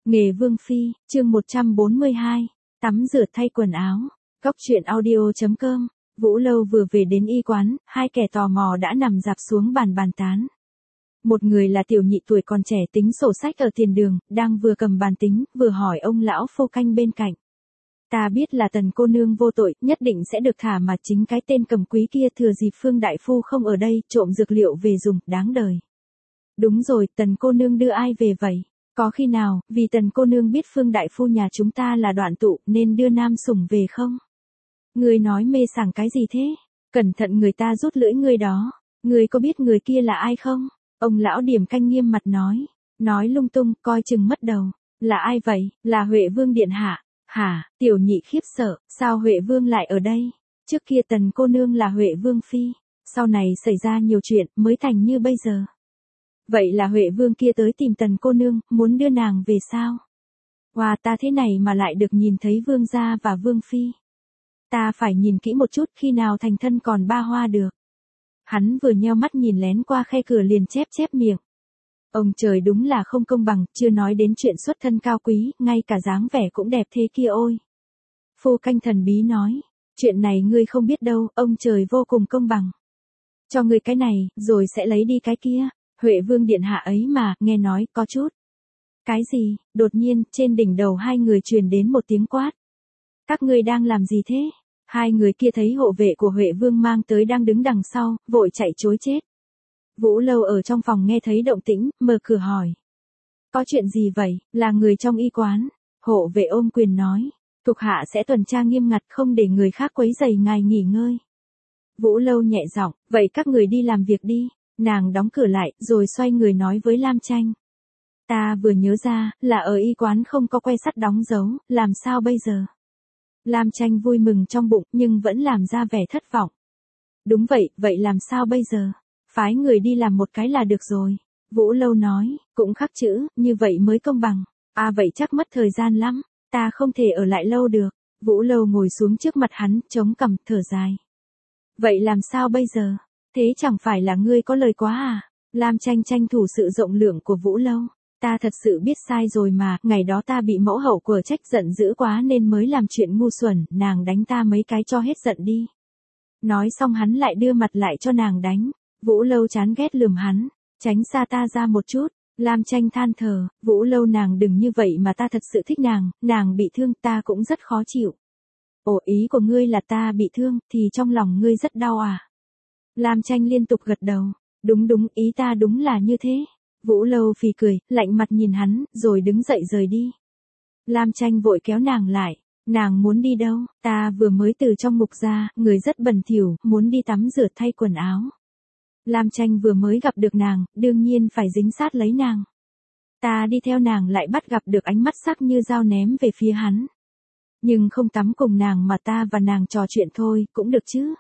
Nghề Vương Phi, chương 142, tắm rửa thay quần áo. Góc truyện audio.com. Vũ Lâu vừa về đến y quán, hai kẻ tò mò đã nằm dạp xuống bàn bàn tán. Một người là tiểu nhị tuổi còn trẻ tính sổ sách ở tiền đường, đang vừa cầm bàn tính, vừa hỏi ông lão phô canh bên cạnh. Ta biết là Tần cô nương vô tội, nhất định sẽ được thả mà chính cái tên cầm quý kia thừa dịp Phương đại phu không ở đây, trộm dược liệu về dùng, đáng đời. Đúng rồi, Tần cô nương đưa ai về vậy? Có khi nào, vì Tần cô nương biết Phương đại phu nhà chúng ta là đoạn tụ, nên đưa nam sủng về không? Ngươi nói mê sảng cái gì thế? Cẩn thận người ta rút lưỡi ngươi đó. Ngươi có biết người kia là ai không? Ông lão Điểm Canh nghiêm mặt nói lung tung, coi chừng mất đầu. Là ai vậy? Là Huệ Vương điện hạ. Hả? Tiểu nhị khiếp sợ, sao Huệ Vương lại ở đây? Trước kia Tần cô nương là Huệ Vương phi, sau này xảy ra nhiều chuyện mới thành như bây giờ. Vậy là Huệ Vương kia tới tìm Tần cô nương, muốn đưa nàng về sao? Wow, ta thế này mà lại được nhìn thấy Vương gia và Vương phi. Ta phải nhìn kỹ một chút, khi nào thành thân còn ba hoa được. Hắn vừa nheo mắt nhìn lén qua khe cửa liền chép miệng. Ông trời đúng là không công bằng, chưa nói đến chuyện xuất thân cao quý, ngay cả dáng vẻ cũng đẹp thế kia ôi. Phu canh thần bí nói, chuyện này ngươi không biết đâu, ông trời vô cùng công bằng. Cho ngươi cái này, rồi sẽ lấy đi cái kia. Huệ Vương điện hạ ấy mà, nghe nói, có chút. Cái gì? Đột nhiên, trên đỉnh đầu hai người truyền đến một tiếng quát. Các ngươi đang làm gì thế? Hai người kia thấy hộ vệ của Huệ Vương mang tới đang đứng đằng sau, vội chạy trối chết. Vũ Lâu ở trong phòng nghe thấy động tĩnh, mở cửa hỏi. Có chuyện gì vậy? Là người trong y quán. Hộ vệ ôm quyền nói. Thuộc hạ sẽ tuần tra nghiêm ngặt không để người khác quấy rầy ngài nghỉ ngơi. Vũ Lâu nhẹ giọng, vậy các người đi làm việc đi. Nàng đóng cửa lại, rồi xoay người nói với Lam Tranh. Ta vừa nhớ ra, là ở y quán không có que sắt đóng dấu, làm sao bây giờ? Lam Tranh vui mừng trong bụng, nhưng vẫn làm ra vẻ thất vọng. Đúng vậy, vậy làm sao bây giờ? Phái người đi làm một cái là được rồi. Vũ Lâu nói, cũng khắc chữ, như vậy mới công bằng. À vậy chắc mất thời gian lắm, ta không thể ở lại lâu được. Vũ Lâu ngồi xuống trước mặt hắn, chống cằm, thở dài. Vậy làm sao bây giờ? Thế chẳng phải là ngươi có lời quá à? Lam Tranh tranh thủ sự rộng lượng của Vũ Lâu. Ta thật sự biết sai rồi mà, ngày đó ta bị mẫu hậu của trách giận dữ quá nên mới làm chuyện ngu xuẩn, nàng đánh ta mấy cái cho hết giận đi. Nói xong hắn lại đưa mặt lại cho nàng đánh. Vũ Lâu chán ghét lườm hắn, tránh xa ta ra một chút. Lam Tranh than thở, Vũ Lâu nàng đừng như vậy mà ta thật sự thích nàng bị thương ta cũng rất khó chịu. Ồ, ý của ngươi là ta bị thương, thì trong lòng ngươi rất đau à? Lam Tranh liên tục gật đầu, đúng, ý ta đúng là như thế. Vũ Lâu phì cười, lạnh mặt nhìn hắn, rồi đứng dậy rời đi. Lam Tranh vội kéo nàng lại, nàng muốn đi đâu? Ta vừa mới từ trong ngục ra, người rất bẩn thỉu, muốn đi tắm rửa thay quần áo. Lam Tranh vừa mới gặp được nàng, đương nhiên phải dính sát lấy nàng. Ta đi theo nàng lại bắt gặp được ánh mắt sắc như dao ném về phía hắn. Nhưng không tắm cùng nàng mà ta và nàng trò chuyện thôi, cũng được chứ.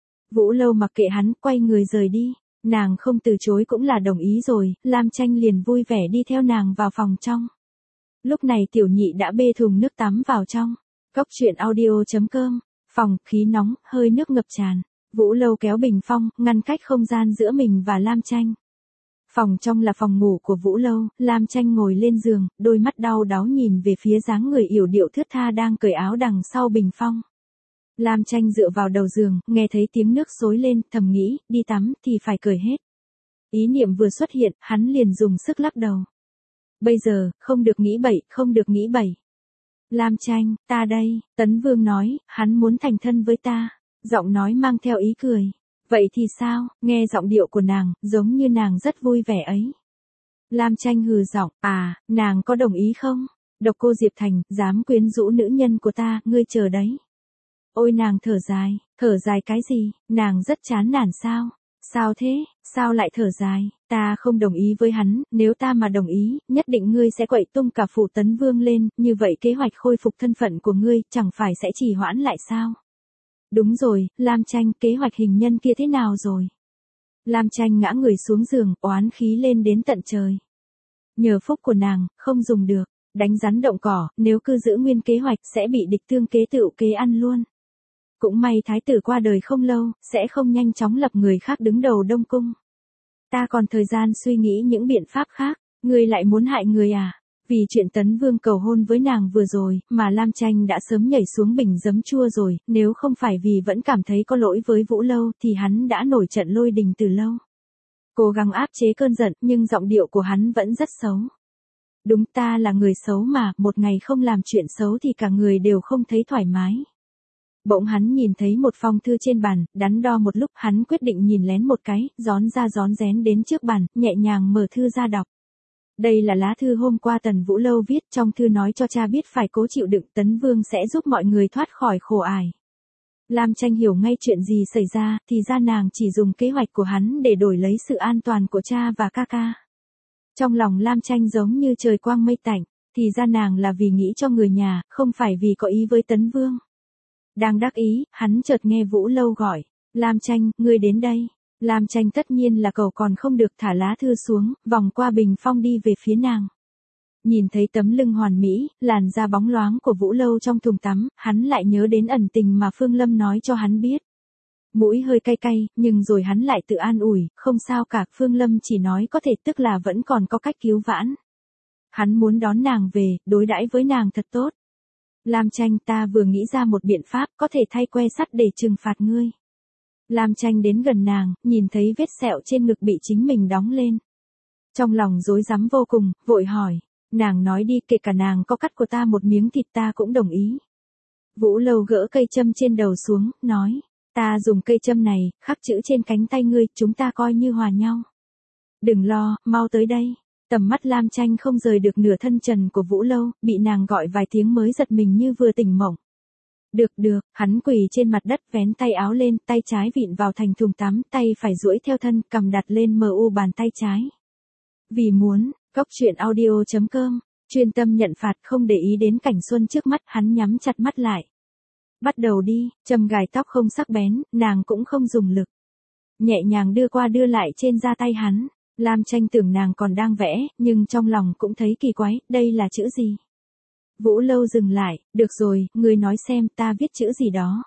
Vũ Lâu mặc kệ hắn, quay người rời đi. Nàng không từ chối cũng là đồng ý rồi, Lam Tranh liền vui vẻ đi theo nàng vào phòng trong. Lúc này tiểu nhị đã bê thùng nước tắm vào trong. Góc truyện audio.com. Phòng, khí nóng, hơi nước ngập tràn. Vũ Lâu kéo bình phong, ngăn cách không gian giữa mình và Lam Tranh. Phòng trong là phòng ngủ của Vũ Lâu, Lam Tranh ngồi lên giường, đôi mắt đau đáu nhìn về phía dáng người yểu điệu thướt tha đang cởi áo đằng sau bình phong. Lam Tranh dựa vào đầu giường, nghe thấy tiếng nước xối lên, thầm nghĩ, đi tắm thì phải cởi hết. Ý niệm vừa xuất hiện, hắn liền dùng sức lắc đầu. Bây giờ, không được nghĩ bậy. Lam Tranh, ta đây, Tấn Vương nói, hắn muốn thành thân với ta. Giọng nói mang theo ý cười. Vậy thì sao? Nghe giọng điệu của nàng, giống như nàng rất vui vẻ ấy. Lam Tranh hừ giọng, à, nàng có đồng ý không? Độc cô Diệp Thành, dám quyến rũ nữ nhân của ta, ngươi chờ đấy. Ôi nàng thở dài cái gì? Nàng rất chán nản sao? Sao thế? Sao lại thở dài? Ta không đồng ý với hắn, nếu ta mà đồng ý, nhất định ngươi sẽ quậy tung cả phủ Tấn Vương lên, như vậy kế hoạch khôi phục thân phận của ngươi, chẳng phải sẽ trì hoãn lại sao? Đúng rồi, Lam Tranh, kế hoạch hình nhân kia thế nào rồi? Lam Tranh ngã người xuống giường, oán khí lên đến tận trời. Nhờ phúc của nàng, không dùng được, đánh rắn động cỏ, nếu cứ giữ nguyên kế hoạch sẽ bị địch tương kế tựu kế ăn luôn. Cũng may thái tử qua đời không lâu, sẽ không nhanh chóng lập người khác đứng đầu Đông Cung. Ta còn thời gian suy nghĩ những biện pháp khác, ngươi lại muốn hại người à? Vì chuyện Tấn Vương cầu hôn với nàng vừa rồi, mà Lam Tranh đã sớm nhảy xuống bình giấm chua rồi, nếu không phải vì vẫn cảm thấy có lỗi với Vũ Lâu thì hắn đã nổi trận lôi đình từ lâu. Cố gắng áp chế cơn giận, nhưng giọng điệu của hắn vẫn rất xấu. Đúng, ta là người xấu mà, một ngày không làm chuyện xấu thì cả người đều không thấy thoải mái. Bỗng hắn nhìn thấy một phong thư trên bàn, đắn đo một lúc hắn quyết định nhìn lén một cái, rón ra rón rén đến trước bàn, nhẹ nhàng mở thư ra đọc. Đây là lá thư hôm qua Tần Vũ Lâu viết, trong thư nói cho cha biết phải cố chịu đựng, Tấn Vương sẽ giúp mọi người thoát khỏi khổ ải. Lam Tranh hiểu ngay chuyện gì xảy ra, thì ra nàng chỉ dùng kế hoạch của hắn để đổi lấy sự an toàn của cha và ca ca. Trong lòng Lam Tranh giống như trời quang mây tạnh, thì ra nàng là vì nghĩ cho người nhà, không phải vì có ý với Tấn Vương. Đang đắc ý, hắn chợt nghe Vũ Lâu gọi, Lam Tranh, ngươi đến đây. Lam Tranh tất nhiên là cầu còn không được, thả lá thư xuống, vòng qua bình phong đi về phía nàng. Nhìn thấy tấm lưng hoàn mỹ, làn da bóng loáng của Vũ Lâu trong thùng tắm, hắn lại nhớ đến ẩn tình mà Phương Lâm nói cho hắn biết. Mũi hơi cay cay, nhưng rồi hắn lại tự an ủi, không sao cả, Phương Lâm chỉ nói có thể, tức là vẫn còn có cách cứu vãn. Hắn muốn đón nàng về, đối đãi với nàng thật tốt. Lam Tranh, ta vừa nghĩ ra một biện pháp, có thể thay que sắt để trừng phạt ngươi. Lam Tranh đến gần nàng, nhìn thấy vết sẹo trên ngực bị chính mình đóng lên. Trong lòng rối rắm vô cùng, vội hỏi, nàng nói đi, kể cả nàng có cắt của ta một miếng thịt ta cũng đồng ý. Vũ Lâu gỡ cây châm trên đầu xuống, nói, ta dùng cây châm này, khắc chữ trên cánh tay ngươi, chúng ta coi như hòa nhau. Đừng lo, mau tới đây. Tầm mắt Lam Tranh không rời được nửa thân trần của Vũ Lâu, bị nàng gọi vài tiếng mới giật mình như vừa tỉnh mộng. Được, hắn quỳ trên mặt đất vén tay áo lên, tay trái vịn vào thành thùng tắm, tay phải duỗi theo thân, cầm đặt lên MU bàn tay trái. Vì muốn, Cóc Truyện Audio.com, chuyên tâm nhận phạt, không để ý đến cảnh xuân trước mắt, hắn nhắm chặt mắt lại. Bắt đầu đi, châm gài tóc không sắc bén, nàng cũng không dùng lực. Nhẹ nhàng đưa qua đưa lại trên da tay hắn. Lam Tranh tưởng nàng còn đang vẽ, nhưng trong lòng cũng thấy kỳ quái, đây là chữ gì? Vũ Lâu dừng lại, được rồi, ngươi nói xem ta viết chữ gì đó.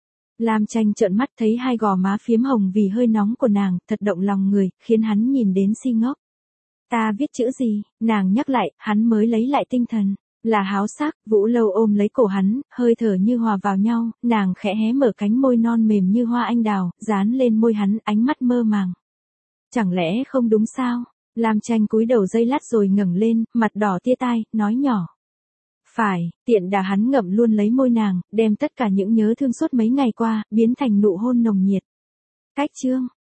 Lam Tranh trợn mắt thấy hai gò má phiếm hồng vì hơi nóng của nàng, thật động lòng người, khiến hắn nhìn đến si ngốc. Ta viết chữ gì? Nàng nhắc lại, hắn mới lấy lại tinh thần. Là háo sắc. Vũ Lâu ôm lấy cổ hắn, hơi thở như hòa vào nhau, nàng khẽ hé mở cánh môi non mềm như hoa anh đào, dán lên môi hắn, ánh mắt mơ màng. Chẳng lẽ không đúng sao? Lam Tranh cúi đầu giây lát rồi ngẩng lên, mặt đỏ tia tai, nói nhỏ. Phải, tiện đà hắn ngậm luôn lấy môi nàng, đem tất cả những nhớ thương suốt mấy ngày qua, biến thành nụ hôn nồng nhiệt. Cách chương.